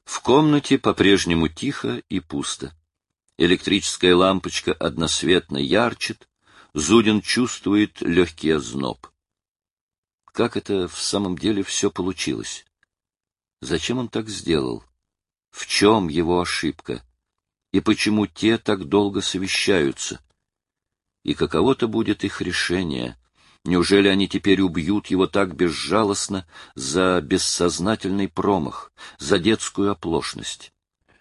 В комнате по-прежнему тихо и пусто. Электрическая лампочка односветно ярчит, Зудин чувствует легкий озноб. Как это в самом деле все получилось? Зачем он так сделал? В чем его ошибка? И почему те так долго совещаются? И каково-то будет их решение? Неужели они теперь убьют его так безжалостно за бессознательный промах, за детскую оплошность?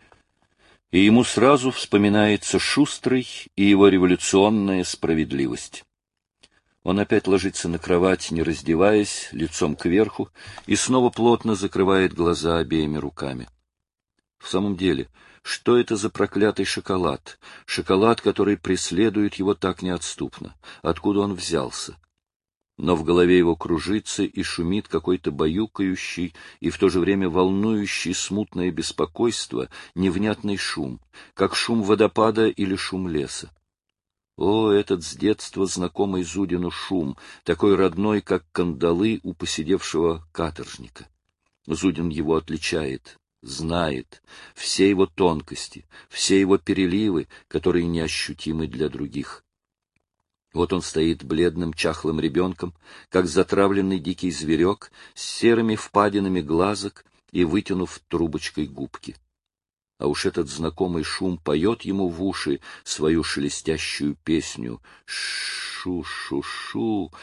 И ему сразу вспоминается Шустрый и его революционная справедливость. Он опять ложится на кровать, не раздеваясь, лицом кверху, и снова плотно закрывает глаза обеими руками. В самом деле, что это за проклятый шоколад? Шоколад, который преследует его так неотступно. Откуда он взялся? Но в голове его кружится и шумит какой-то баюкающий и в то же время волнующий смутное беспокойство, невнятный шум, как шум водопада или шум леса. О, этот с детства знакомый Зудину шум, такой родной, как кандалы у поседевшего каторжника. Зудин его отличает, знает, все его тонкости, все его переливы, которые неощутимы для других. Вот он стоит бледным, чахлым ребенком, как затравленный дикий зверек, с серыми впадинами глазок и вытянув трубочкой губки. А уж этот знакомый шум поет ему в уши свою шелестящую песню «Шу-шу-шу,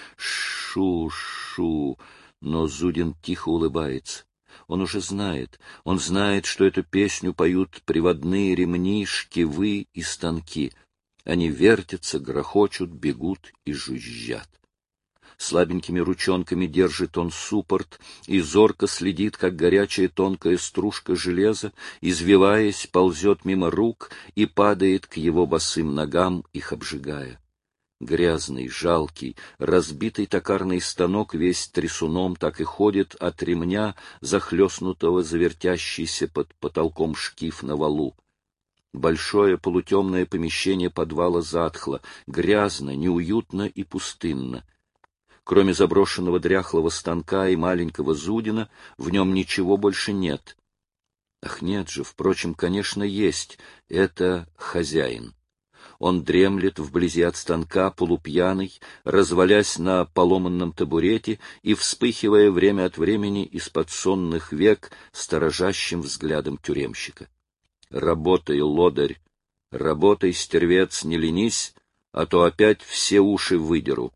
шу-шу». Но Зудин тихо улыбается. Он уже знает, он знает, что эту песню поют приводные ремни, шкивы и станки. Они вертятся, грохочут, бегут и жужжат. Слабенькими ручонками держит он суппорт и зорко следит, как горячая тонкая стружка железа, извиваясь, ползет мимо рук и падает к его босым ногам, их обжигая. Грязный, жалкий, разбитый токарный станок весь трясуном так и ходит от ремня, захлестнутого завертящийся под потолком шкив на валу. Большое полутемное помещение подвала затхло, грязно, неуютно и пустынно. Кроме заброшенного дряхлого станка и маленького Зудина, в нем ничего больше нет. Ах, нет же, впрочем, конечно, есть. Это хозяин. Он дремлет вблизи от станка, полупьяный, развалясь на поломанном табурете и вспыхивая время от времени из-под сонных век сторожащим взглядом тюремщика. Работай, лодырь, работай, стервец, не ленись, а то опять все уши выдеру.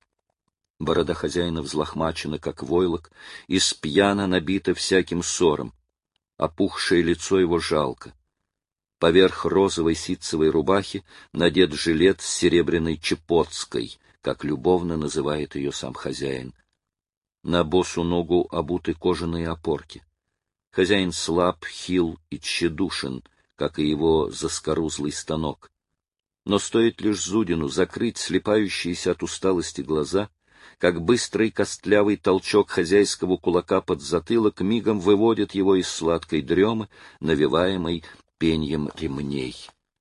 Борода хозяина взлохмачена, как войлок, и спьяно набита всяким ссором. Опухшее лицо его жалко. Поверх розовой ситцевой рубахи надет жилет с серебряной чепотской, как любовно называет ее сам хозяин. На босу ногу обуты кожаные опорки. Хозяин слаб, хил и тщедушен, как и его заскорузлый станок. Но стоит лишь Зудину закрыть слепающиеся от усталости глаза, как быстрый костлявый толчок хозяйского кулака под затылок мигом выводит его из сладкой дремы, навеваемой пеньем ремней.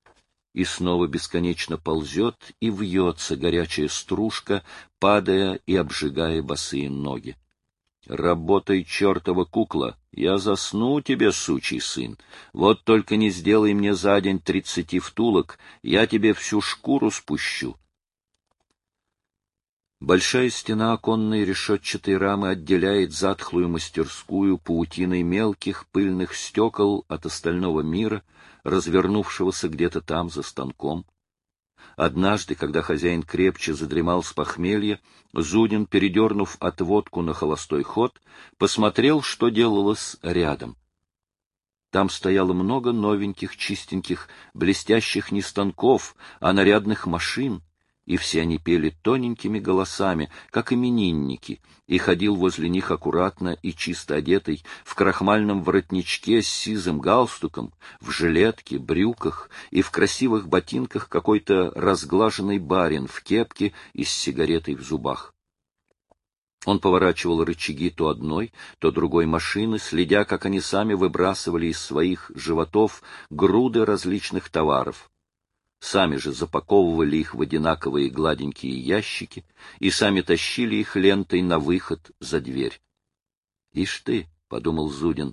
И снова бесконечно ползет и вьется горячая стружка, падая и обжигая босые ноги. «Работай, чертова кукла! Я засну тебе, сучий сын! Вот только не сделай мне за день 30 втулок, я тебе всю шкуру спущу!» Большая стена оконной решетчатой рамы отделяет затхлую мастерскую паутиной мелких пыльных стекол от остального мира, развернувшегося где-то там за станком. Однажды, когда хозяин крепче задремал с похмелья, Зудин, передернув отводку на холостой ход, посмотрел, что делалось рядом. Там стояло много новеньких, чистеньких, блестящих не станков, а нарядных машин, и все они пели тоненькими голосами, как именинники, и ходил возле них аккуратно и чисто одетый, в крахмальном воротничке с сизым галстуком, в жилетке, брюках и в красивых ботинках какой-то разглаженный барин в кепке и с сигаретой в зубах. Он поворачивал рычаги то одной, то другой машины, следя, как они сами выбрасывали из своих животов груды различных товаров. Сами же запаковывали их в одинаковые гладенькие ящики и сами тащили их лентой на выход за дверь. «Ишь ты», — подумал Зудин,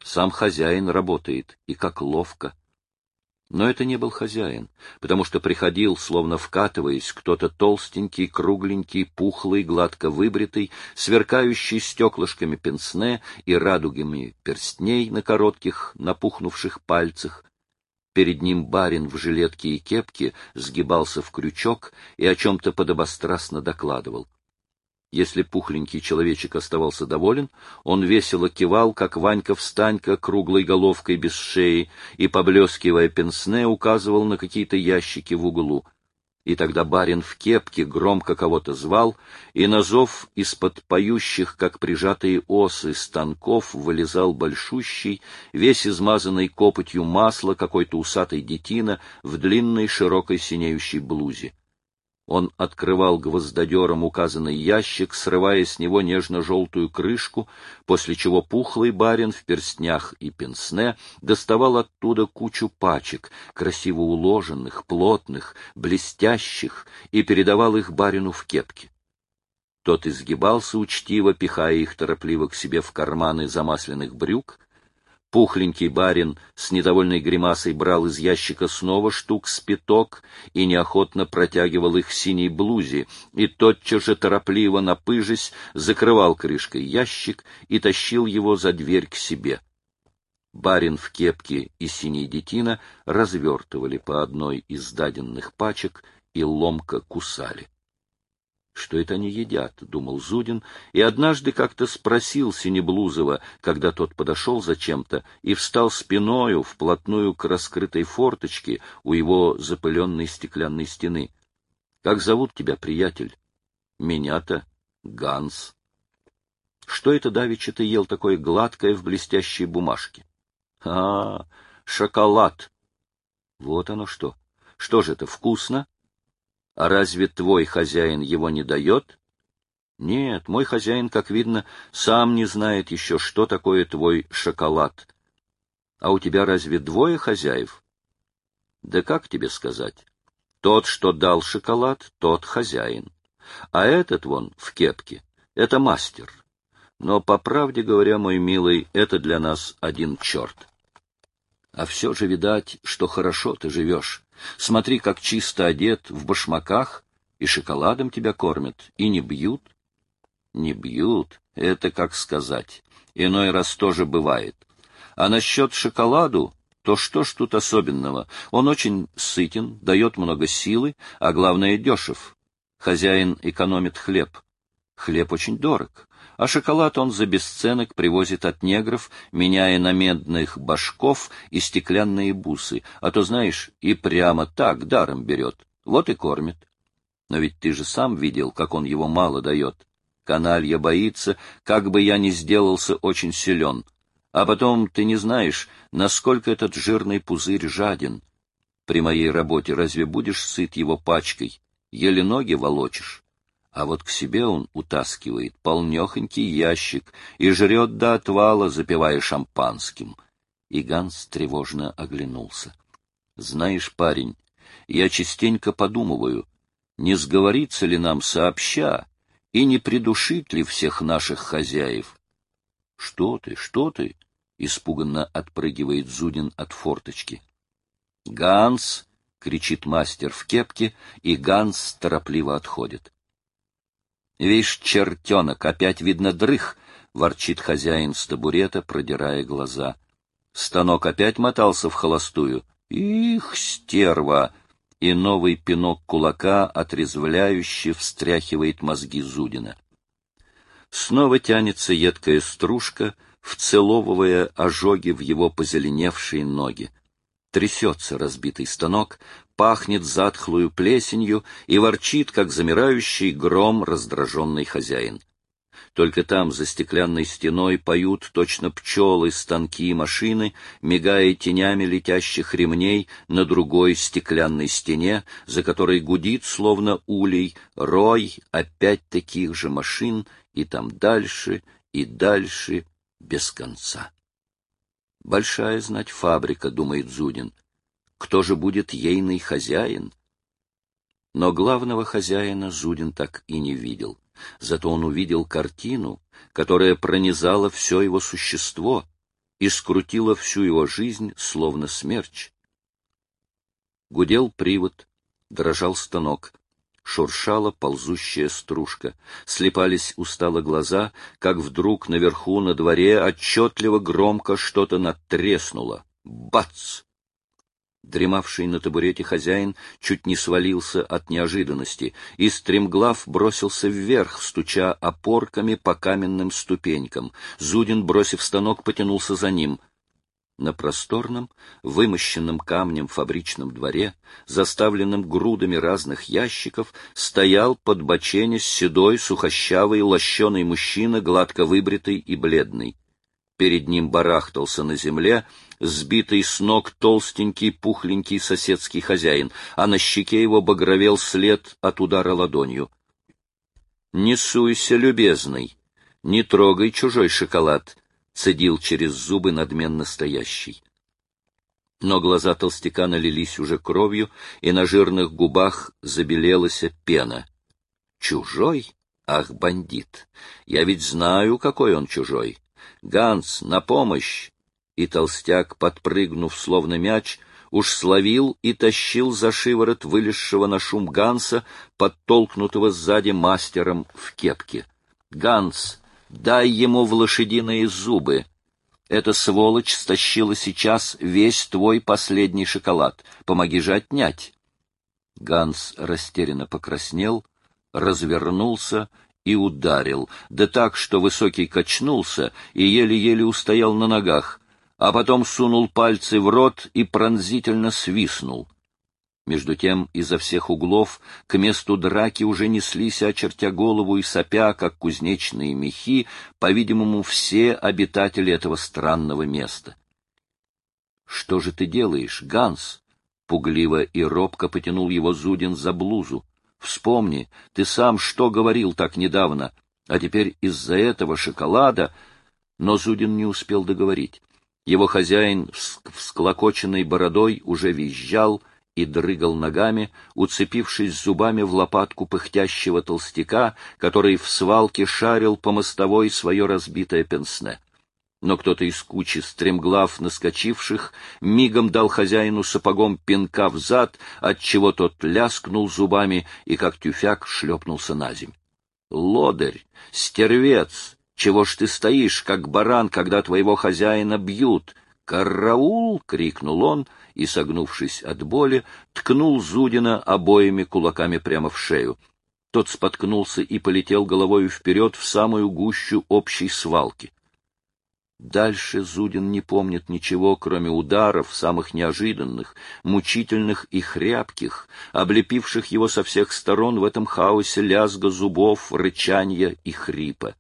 Сам хозяин работает, и как ловко. Но это не был хозяин, потому что приходил, словно вкатываясь, кто-то толстенький, кругленький, пухлый, гладко выбритый, сверкающий стеклышками пенсне и радугами перстней на коротких, напухнувших пальцах. Перед ним барин в жилетке и кепке сгибался в крючок и о чем-то подобострастно докладывал. Если пухленький человечек оставался доволен, он весело кивал, как Ванька-встанька, круглой головкой без шеи, и, поблескивая пенсне, указывал на какие-то ящики в углу. И тогда барин в кепке громко кого-то звал, и на зов из-под поющих, как прижатые осы, станков вылезал большущий, весь измазанный копотью масла какой-то усатый детина в длинной широкой синеющей блузе. Он открывал гвоздодером указанный ящик, срывая с него нежно-желтую крышку, после чего пухлый барин в перстнях и пенсне доставал оттуда кучу пачек, красиво уложенных, плотных, блестящих, и передавал их барину в кепке. Тот изгибался учтиво, пихая их торопливо к себе в карманы замасленных брюк. Пухленький барин с недовольной гримасой брал из ящика снова штук с пяток и неохотно протягивал их синей блузе, и тотчас же торопливо, напыжись, закрывал крышкой ящик и тащил его за дверь к себе. Барин в кепке и синий детина развертывали по одной из даденных пачек и ломко кусали. «Что это они едят?» — думал Зудин, и однажды как-то спросил Синеблузова, когда тот подошел зачем-то и встал спиною вплотную к раскрытой форточке у его запыленной стеклянной стены. «Как зовут тебя, приятель?» «Меня-то Ганс». «Что это давеча ты ел такое гладкое в блестящей бумажке?» «А, шоколад». «Вот оно что. Что же это, вкусно?» А разве твой хозяин его не дает? Нет, мой хозяин, как видно, сам не знает еще, что такое твой шоколад. А у тебя разве двое хозяев? Да как тебе сказать? Тот, что дал шоколад, тот хозяин. А этот вон в кепке — это мастер. Но, по правде говоря, мой милый, это для нас один черт. А все же, видать, что хорошо ты живешь. Смотри, как чисто одет, в башмаках, и шоколадом тебя кормят, и не бьют. Не бьют, это как сказать. Иной раз тоже бывает. А насчет шоколаду, то что ж тут особенного? Он очень сытен, дает много силы, а главное дешев. Хозяин экономит хлеб. Хлеб очень дорог. А шоколад он за бесценок привозит от негров, меняя на медных башков и стеклянные бусы, а то, знаешь, и прямо так даром берет, вот и кормит. Но ведь ты же сам видел, как он его мало дает. Каналья боится, как бы я ни сделался очень силен. А потом ты не знаешь, насколько этот жирный пузырь жаден. При моей работе разве будешь сыт его пачкой? Еле ноги волочишь. А вот к себе он утаскивает полнехонький ящик и жрет до отвала, запивая шампанским. И Ганс тревожно оглянулся. — Знаешь, парень, я частенько подумываю, не сговориться ли нам сообща и не придушить ли всех наших хозяев? — Что ты, что ты? — испуганно отпрыгивает Зудин от форточки. — Ганс! — кричит мастер в кепке, и Ганс торопливо отходит. «Вишь, чертенок, опять, видно, дрых!» — ворчит хозяин с табурета, продирая глаза. Станок опять мотался в холостую. «Их, стерва!» И новый пинок кулака отрезвляюще встряхивает мозги Зудина. Снова тянется едкая стружка, вцеловывая ожоги в его позеленевшие ноги. Трясется разбитый станок, пахнет затхлую плесенью и ворчит, как замирающий гром раздраженный хозяин. Только там, за стеклянной стеной, поют точно пчелы станки и машины, мигая тенями летящих ремней на другой стеклянной стене, за которой гудит, словно улей, рой опять таких же машин, и там дальше, и дальше, без конца. Большая, знать, фабрика, думает Зудин. Кто же будет ейный хозяин? Но главного хозяина Зудин так и не видел. Зато он увидел картину, которая пронизала все его существо, и скрутила всю его жизнь, словно смерч. Гудел привод, дрожал станок, шуршала ползущая стружка, слепались устало глаза, как вдруг наверху на дворе отчетливо громко что-то надтреснуло. Бац! Дремавший на табурете хозяин чуть не свалился от неожиданности, и стремглав бросился вверх, стуча опорками по каменным ступенькам. Зудин, бросив станок, потянулся за ним. На просторном, вымощенном камнем фабричном дворе, заставленном грудами разных ящиков, стоял, подбоченясь, седой, сухощавый, лощеный мужчина, гладко выбритый и бледный. Перед ним барахтался на земле сбитый с ног толстенький, пухленький соседский хозяин, а на щеке его багровел след от удара ладонью. — Не суйся, любезный, не трогай чужой шоколад, — цедил через зубы надменно стоящий. Но глаза толстяка налились уже кровью, и на жирных губах забелелась пена. — Чужой? Ах, бандит! Я ведь знаю, какой он чужой. Ганс, на помощь! И толстяк, подпрыгнув словно мяч, уж словил и тащил за шиворот вылезшего на шум Ганса, подтолкнутого сзади мастером в кепке. «Ганс, дай ему в лошадиные зубы! Эта сволочь стащила сейчас весь твой последний шоколад. Помоги же отнять!» Ганс растерянно покраснел, развернулся и ударил, да так, что Высокий качнулся и еле-еле устоял на ногах, а потом сунул пальцы в рот и пронзительно свистнул. Между тем изо всех углов к месту драки уже неслись, очертя голову и сопя, как кузнечные мехи, по-видимому, все обитатели этого странного места. — Что же ты делаешь, Ганс? — пугливо и робко потянул его Зудин за блузу. — Вспомни, ты сам что говорил так недавно, а теперь из-за этого шоколада... Но Зудин не успел договорить. Его хозяин, всклокоченной бородой, уже визжал и дрыгал ногами, уцепившись зубами в лопатку пыхтящего толстяка, который в свалке шарил по мостовой свое разбитое пенсне. Но кто-то из кучи стремглав наскочивших мигом дал хозяину сапогом пинка в зад, отчего тот ляскнул зубами и, как тюфяк, шлепнулся на земь. — Лодырь! Стервец! Чего ж ты стоишь, как баран, когда твоего хозяина бьют? «Караул!» — крикнул он и, согнувшись от боли, ткнул Зудина обоими кулаками прямо в шею. Тот споткнулся и полетел головою вперед в самую гущу общей свалки. Дальше Зудин не помнит ничего, кроме ударов, самых неожиданных, мучительных и хряпких, облепивших его со всех сторон в этом хаосе лязга зубов, рычанья и хрипа.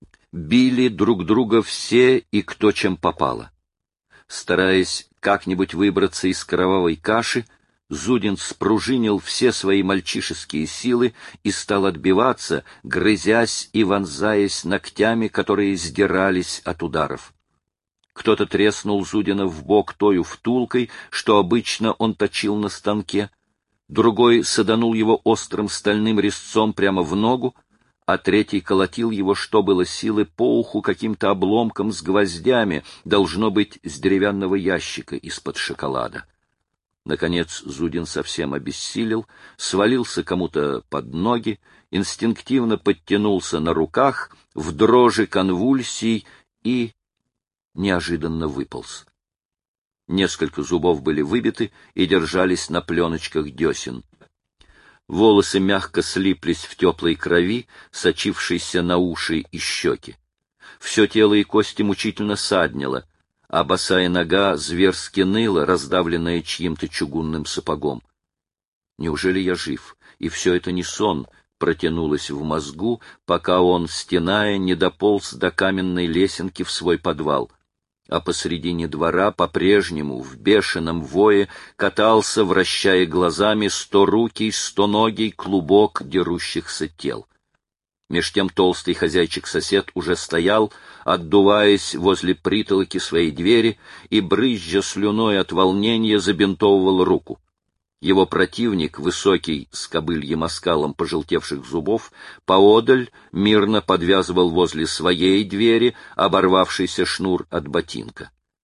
Били друг друга все и кто чем попало. Стараясь как-нибудь выбраться из кровавой каши, Зудин спружинил все свои мальчишеские силы и стал отбиваться, грызясь и вонзаясь ногтями, которые сдирались от ударов. Кто-то треснул Зудина в бок тою втулкой, что обычно он точил на станке, другой саданул его острым стальным резцом прямо в ногу, а третий колотил его, что было силы, по уху каким-то обломком с гвоздями, должно быть, с деревянного ящика из-под шоколада. Наконец Зудин совсем обессилел, свалился кому-то под ноги, инстинктивно подтянулся на руках, в дрожи конвульсий и неожиданно выполз. Несколько зубов были выбиты и держались на пленочках десен. Волосы мягко слиплись в теплой крови, сочившейся на уши и щеки. Все тело и кости мучительно саднило, а босая нога зверски ныла, раздавленная чьим-то чугунным сапогом. Неужели я жив, и все это не сон, протянулось в мозгу, пока он, стеная, не дополз до каменной лесенки в свой подвал. А посредине двора по-прежнему в бешеном вое катался, вращая глазами, сторукий, стоногий клубок дерущихся тел. Меж тем толстый хозяйчик-сосед уже стоял, отдуваясь возле притолоки своей двери и, брызжа слюной от волнения, забинтовывал руку. Его противник, высокий, с кобыльем оскалом пожелтевших зубов, поодаль мирно подвязывал возле своей двери оборвавшийся шнур от ботинка.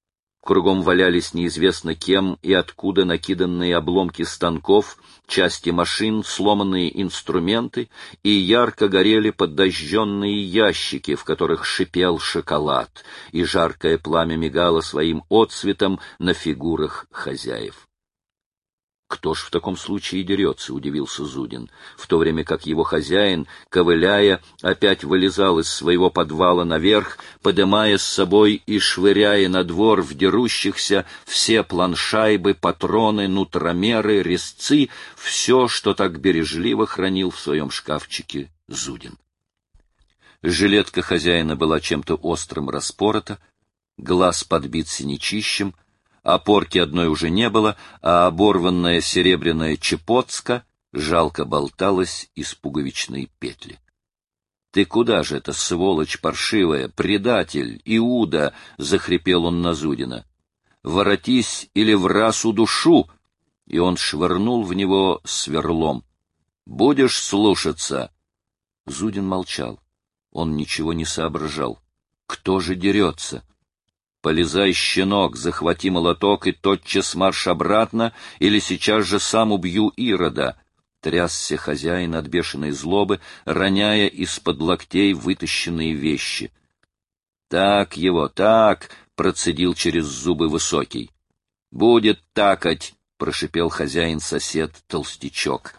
Кругом валялись неизвестно кем и откуда накиданные обломки станков, части машин, сломанные инструменты, и ярко горели подожженные ящики, в которых шипел шоколад, и жаркое пламя мигало своим отсветом на фигурах хозяев. «Кто ж в таком случае дерется?» — удивился Зудин, в то время как его хозяин, ковыляя, опять вылезал из своего подвала наверх, подымая с собой и швыряя на двор в дерущихся все планшайбы, патроны, нутромеры, резцы, все, что так бережливо хранил в своем шкафчике Зудин. Жилетка хозяина была чем-то острым распорота, глаз подбит синячищем, опорки одной уже не было, а оборванная серебряная чепоцка жалко болталась из пуговичной петли. — Ты куда же это, сволочь паршивая, предатель, Иуда? — захрипел он на Зудина. — Воротись или враз удушу! И он швырнул в него сверлом. — Будешь слушаться? Зудин молчал. Он ничего не соображал. Кто же дерется? Полезай, щенок, захвати молоток и тотчас марш обратно, или сейчас же сам убью Ирода. Трясся хозяин от бешеной злобы, роняя из-под локтей вытащенные вещи. Так его, так, процедил через зубы Высокий. Будет такать, прошипел хозяин-сосед Толстячок.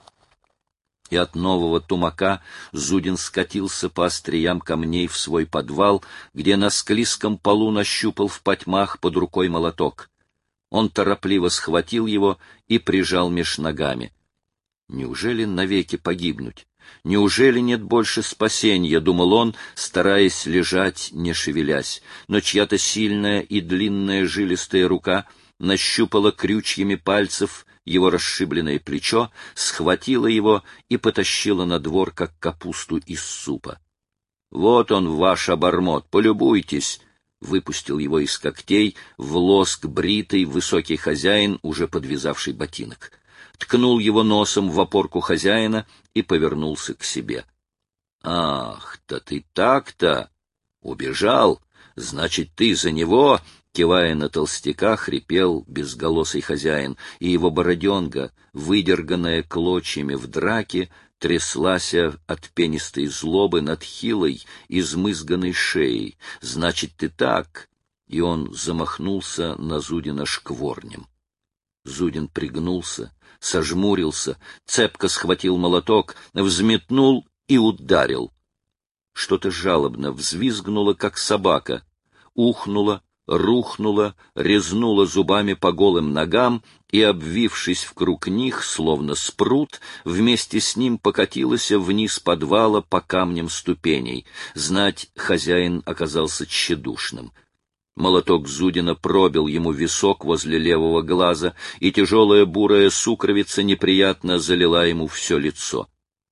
И от нового тумака Зудин скатился по остриям камней в свой подвал, где на склизком полу нащупал в потьмах под рукой молоток. Он торопливо схватил его и прижал меж ногами. Неужели навеки погибнуть? Неужели нет больше спасения, думал он, стараясь лежать, не шевелясь, но чья-то сильная и длинная жилистая рука нащупала крючьями пальцев его расшибленное плечо, схватила его и потащила на двор, как капусту из супа. — Вот он, ваш обормот, полюбуйтесь! — выпустил его из когтей в лоск бритый высокий хозяин, уже подвязавший ботинок. Ткнул его носом в опорку хозяина и повернулся к себе. — Ах, да ты так-то! Убежал! Значит, ты за него... Кивая на толстяка, хрипел безголосый хозяин, и его бороденка, выдерганная клочьями в драке, тряслась от пенистой злобы над хилой, измызганной шеей. «Значит, ты так!» И он замахнулся на Зудина шкворнем. Зудин пригнулся, сожмурился, цепко схватил молоток, взметнул и ударил. Что-то жалобно взвизгнуло, как собака, ухнуло, рухнула, резнула зубами по голым ногам и, обвившись вкруг них, словно спрут, вместе с ним покатилась вниз подвала по камням ступеней. Знать, хозяин оказался тщедушным. Молоток Зудина пробил ему висок возле левого глаза, и тяжелая бурая сукровица неприятно залила ему все лицо.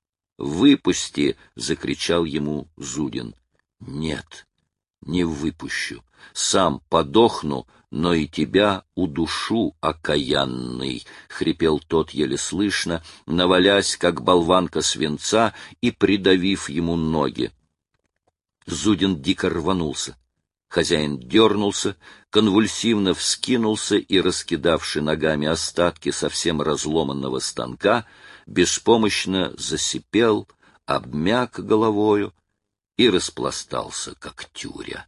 «Выпусти!» — закричал ему Зудин. «Нет, не выпущу. Сам подохну, но и тебя удушу, окаянный!» — хрипел тот еле слышно, навалясь, как болванка свинца, и придавив ему ноги. Зудин дико рванулся. Хозяин дернулся, конвульсивно вскинулся и, раскидавши ногами остатки совсем разломанного станка, беспомощно засипел, обмяк головою и распластался, как тюря.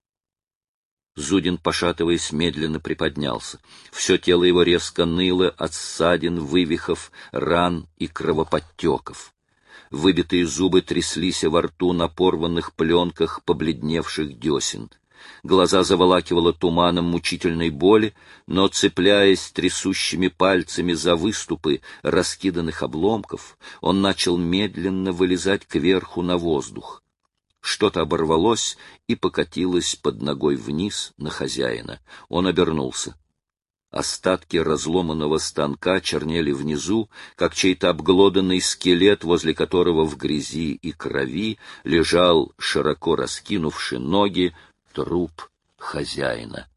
Зудин, пошатываясь, медленно приподнялся. Все тело его резко ныло от ссадин, вывихов, ран и кровоподтеков. Выбитые зубы тряслись во рту на порванных пленках побледневших десен. Глаза заволакивало туманом мучительной боли, но, цепляясь трясущими пальцами за выступы раскиданных обломков, он начал медленно вылезать кверху на воздух. Что-то оборвалось и покатилось под ногой вниз на хозяина. Он обернулся. Остатки разломанного станка чернели внизу, как чей-то обглоданный скелет, возле которого в грязи и крови лежал, широко раскинувши ноги, труп хозяина.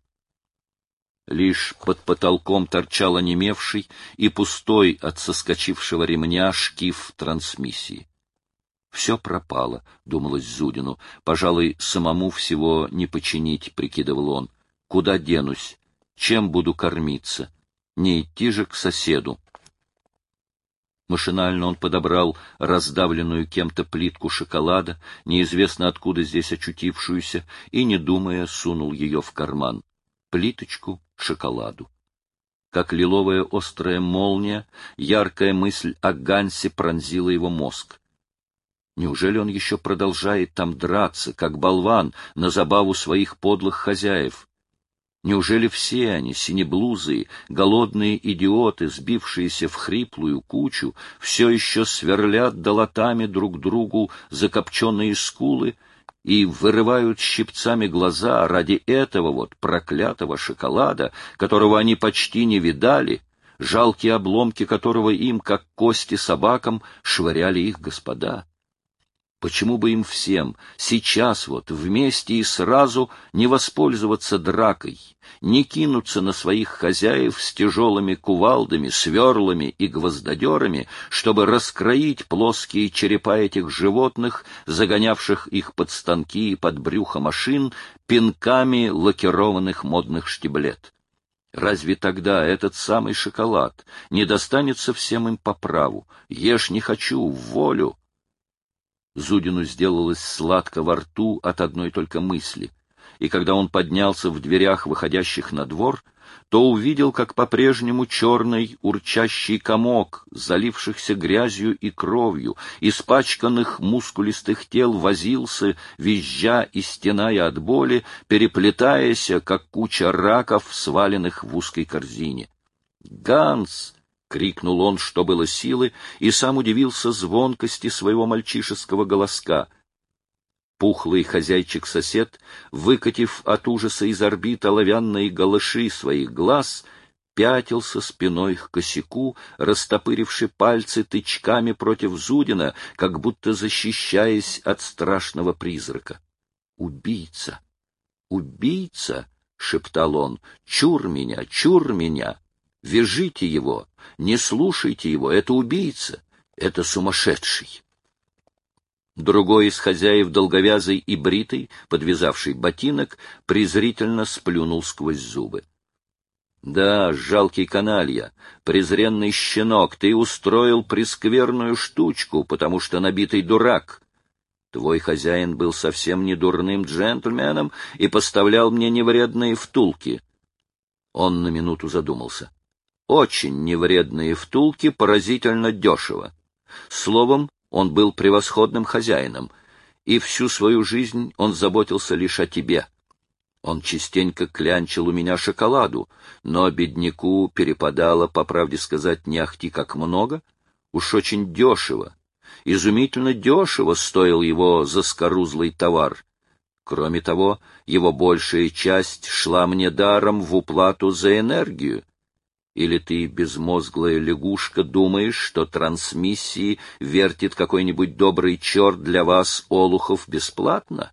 Лишь под потолком торчал онемевший и пустой от соскочившего ремня шкив трансмиссии. Все пропало, думалось Зудину. Пожалуй, самому всего не починить, прикидывал он. Куда денусь? чем буду кормиться? Не идти же к соседу. Машинально он подобрал раздавленную кем-то плитку шоколада, неизвестно откуда здесь очутившуюся, и, не думая, сунул ее в карман. Плиточку шоколаду. Как лиловая острая молния, яркая мысль о Гансе пронзила его мозг. Неужели он еще продолжает там драться, как болван, на забаву своих подлых хозяев? Неужели все они, синеблузые, голодные идиоты, сбившиеся в хриплую кучу, все еще сверлят долотами друг другу закопченные скулы и вырывают щипцами глаза ради этого вот проклятого шоколада, которого они почти не видали, жалкие обломки которого им, как кости собакам, швыряли их господа? Почему бы им всем сейчас вот вместе и сразу не воспользоваться дракой, не кинуться на своих хозяев с тяжелыми кувалдами, сверлами и гвоздодерами, чтобы раскроить плоские черепа этих животных, загонявших их под станки и под брюхо машин, пинками лакированных модных штиблет? Разве тогда этот самый шоколад не достанется всем им по праву? Ешь не хочу, в волю. Зудину сделалось сладко во рту от одной только мысли, и когда он поднялся в дверях, выходящих на двор, то увидел, как по-прежнему черный урчащий комок, залившихся грязью и кровью, испачканных мускулистых тел, возился, визжа и стеная от боли, переплетаясь, как куча раков, сваленных в узкой корзине. «Ганс!» — крикнул он, что было силы, и сам удивился звонкости своего мальчишеского голоска. Пухлый хозяйчик-сосед, выкатив от ужаса из орбит оловянные галыши своих глаз, пятился спиной к косяку, растопыривши пальцы тычками против Зудина, как будто защищаясь от страшного призрака. «Убийца! Убийца!» — шептал он. «Чур меня! Чур меня! Вяжите его! Не слушайте его! Это убийца! Это сумасшедший!» Другой из хозяев, долговязый и бритый, подвязавший ботинок, презрительно сплюнул сквозь зубы. «Да, жалкий каналья, презренный щенок, ты устроил прескверную штучку, потому что набитый дурак. Твой хозяин был совсем не дурным джентльменом и поставлял мне невредные втулки». Он на минуту задумался. «Очень невредные втулки, поразительно дешево. Словом, он был превосходным хозяином, и всю свою жизнь он заботился лишь о тебе. Он частенько клянчил у меня шоколаду, но бедняку перепадало, по правде сказать, не ахти как много, уж очень дешево. Изумительно дешево стоил его заскорузлый товар. Кроме того, его большая часть шла мне даром в уплату за энергию. Или ты, безмозглая лягушка, думаешь, что трансмиссии вертит какой-нибудь добрый черт для вас, олухов, бесплатно?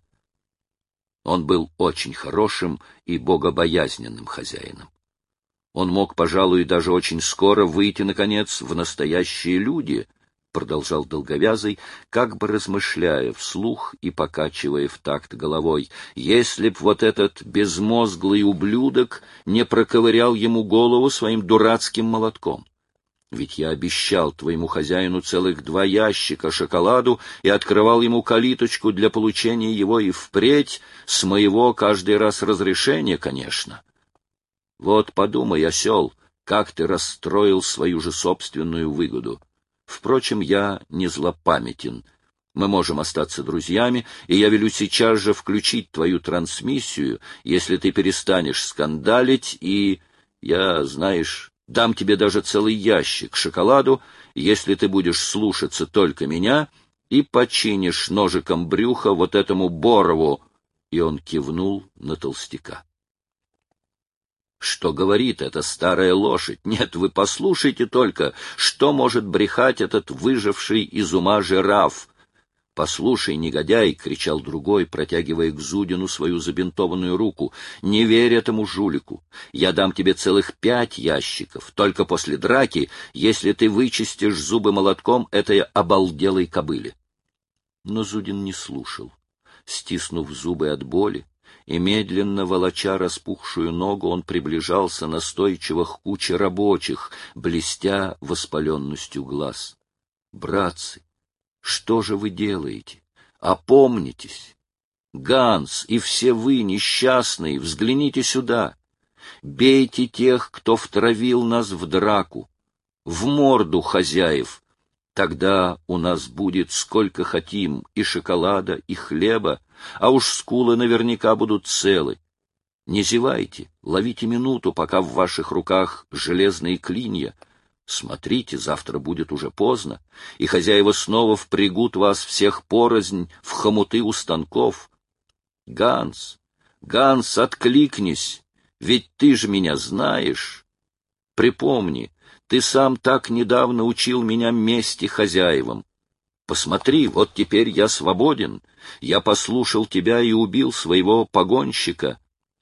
Он был очень хорошим и богобоязненным хозяином. Он мог, пожалуй, даже очень скоро выйти, наконец, в настоящие люди, продолжал долговязый, как бы размышляя вслух и покачивая в такт головой, если б вот этот безмозглый ублюдок не проковырял ему голову своим дурацким молотком. Ведь я обещал твоему хозяину целых 2 ящика шоколаду и открывал ему калиточку для получения его и впредь, с моего каждый раз разрешения, конечно. Вот подумай, осел, как ты расстроил свою же собственную выгоду. Впрочем, я не злопамятен. Мы можем остаться друзьями, и я велю сейчас же включить твою трансмиссию, если ты перестанешь скандалить, и я, знаешь, дам тебе даже целый ящик шоколаду, если ты будешь слушаться только меня и починишь ножиком брюха вот этому Борову. И он кивнул на толстяка. Что говорит эта старая лошадь? Нет, вы послушайте только, что может брехать этот выживший из ума жираф. «Послушай, негодяй!» — кричал другой, протягивая к Зудину свою забинтованную руку. «Не верь этому жулику! Я дам тебе целых 5 ящиков, только после драки, если ты вычистишь зубы молотком этой обалделой кобыле». Но Зудин не слушал. Стиснув зубы от боли и, медленно волоча распухшую ногу, он приближался настойчиво к куче рабочих, блестя воспаленностью глаз. «Братцы, что же вы делаете? Опомнитесь! Ганс и все вы, несчастные, взгляните сюда! Бейте тех, кто втравил нас в драку, в морду хозяев! Тогда у нас будет сколько хотим и шоколада, и хлеба, а уж скулы наверняка будут целы. Не зевайте, ловите минуту, пока в ваших руках железные клинья. Смотрите, завтра будет уже поздно, и хозяева снова впрягут вас всех порознь в хомуты у станков. Ганс, Ганс, откликнись, ведь ты же меня знаешь. Припомни, ты сам так недавно учил меня мести хозяевам. Посмотри, вот теперь я свободен. Я послушал тебя и убил своего погонщика.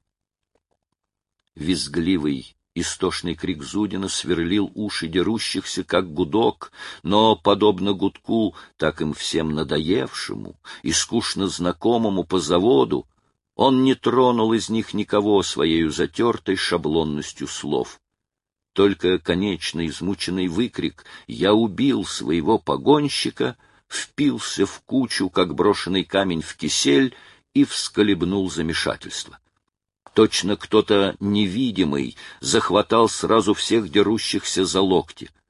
Визгливый, истошный крик Зудина сверлил уши дерущихся, как гудок, но, подобно гудку, так им всем надоевшему и скучно знакомому по заводу, он не тронул из них никого своею затертой шаблонностью слов. Только конечно измученный выкрик «Я убил своего погонщика» впился в кучу, как брошенный камень в кисель, и всколебнул замешательство. Точно кто-то невидимый захватал сразу всех дерущихся за локти.